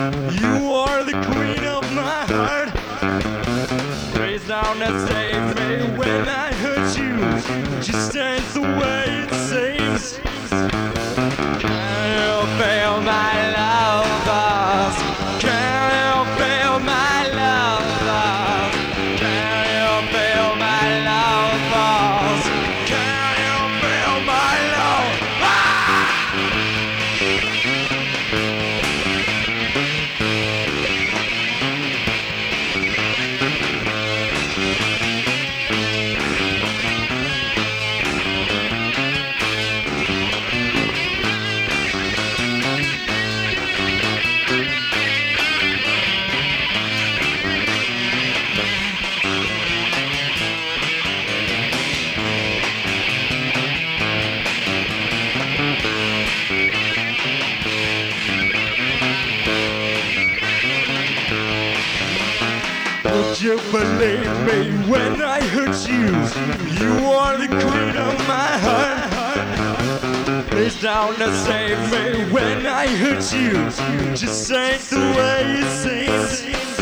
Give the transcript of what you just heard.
You are the queen of my heart. Raise down and save me when I hurt you. Just ain't the way it seems. Can you feel my love? Can you feel my love? Can you feel my love? Can you feel my love? Would you believe me when I hurt you? You are the queen of my heart. Please down and save me when I hurt you. Just ain't the way it seems.